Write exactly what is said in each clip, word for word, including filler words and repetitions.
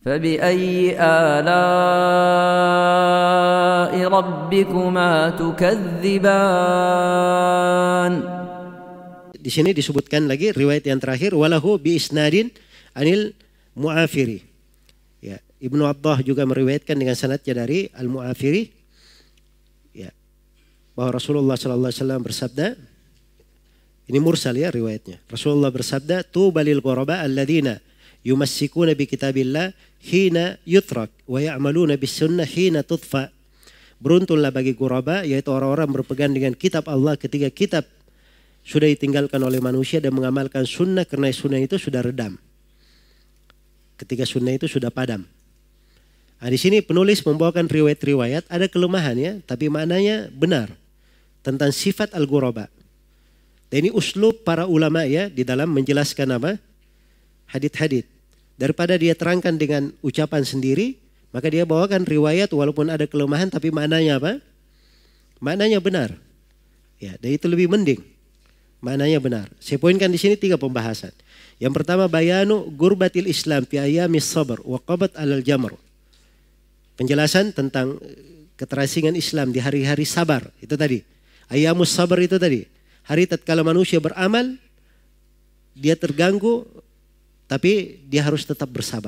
فبأي آلاء ربكما تكذبان. Di sini disebutkan lagi riwayat yang terakhir, walahu bi isnadin anil Mu'afiri. Ya, Ibnu Atthah juga meriwayatkan dengan sanadnya dari Al-Mu'afiri. Ya, bahwa Rasulullah sallallahu alaihi wasallam bersabda, ini mursal ya riwayatnya. Rasulullah bersabda, "Tubalil ghuraba alladziina yumassikuna bi kitabillah hina yutrak wa ya'maluna bis sunnah hina tudfa." Beruntunglah bagi ghuraba, yaitu orang-orang berpegang dengan kitab Allah ketika kitab sudah ditinggalkan oleh manusia dan mengamalkan sunnah karena sunnah itu sudah redam. Ketika sunnah itu sudah padam. Nah, di sini penulis membawakan riwayat-riwayat ada kelemahannya, tapi maknanya benar tentang sifat al-ghuraba. Dan ini uslub para ulama ya di dalam menjelaskan apa? Hadits-hadits. Daripada dia terangkan dengan ucapan sendiri, maka dia bawakan riwayat walaupun ada kelemahan tapi maknanya apa? Maknanya benar. Ya, dan itu lebih mending. Maknanya benar. Saya poinkan di sini tiga pembahasan. Yang pertama, bayanu gurbatil Islam fi ayamis sabr wa qabat alal jamr. Penjelasan tentang keterasingan Islam di hari-hari sabar. Itu tadi. Ayamus sabar itu tadi. Hari tatkala manusia beramal, dia terganggu, tapi dia harus tetap bersabar.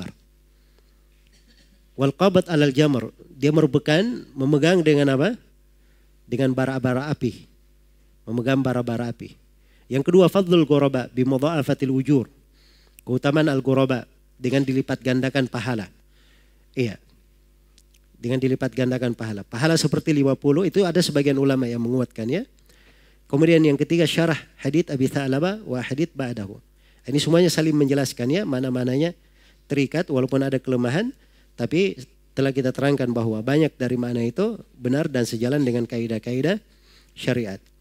Wal qabat alal jamr, dia merupakan memegang dengan apa? Dengan bara-bara api. Memegang bara-bara api. Yang kedua, fadlul ghuraba bi mudha'afatil ujur. Keutamaan al-ghuraba dengan dilipat gandakan pahala. Iya. Dengan dilipat gandakan pahala. Pahala seperti lima puluh itu ada sebagian ulama yang menguatkan ya. Kemudian yang ketiga, syarah hadits Abi Tha'labah wa hadits ba'dahu. Ini semuanya saling menjelaskan ya, mana-mananya terikat walaupun ada kelemahan, tapi telah kita terangkan bahwa banyak dari makna itu benar dan sejalan dengan kaidah-kaidah syariat.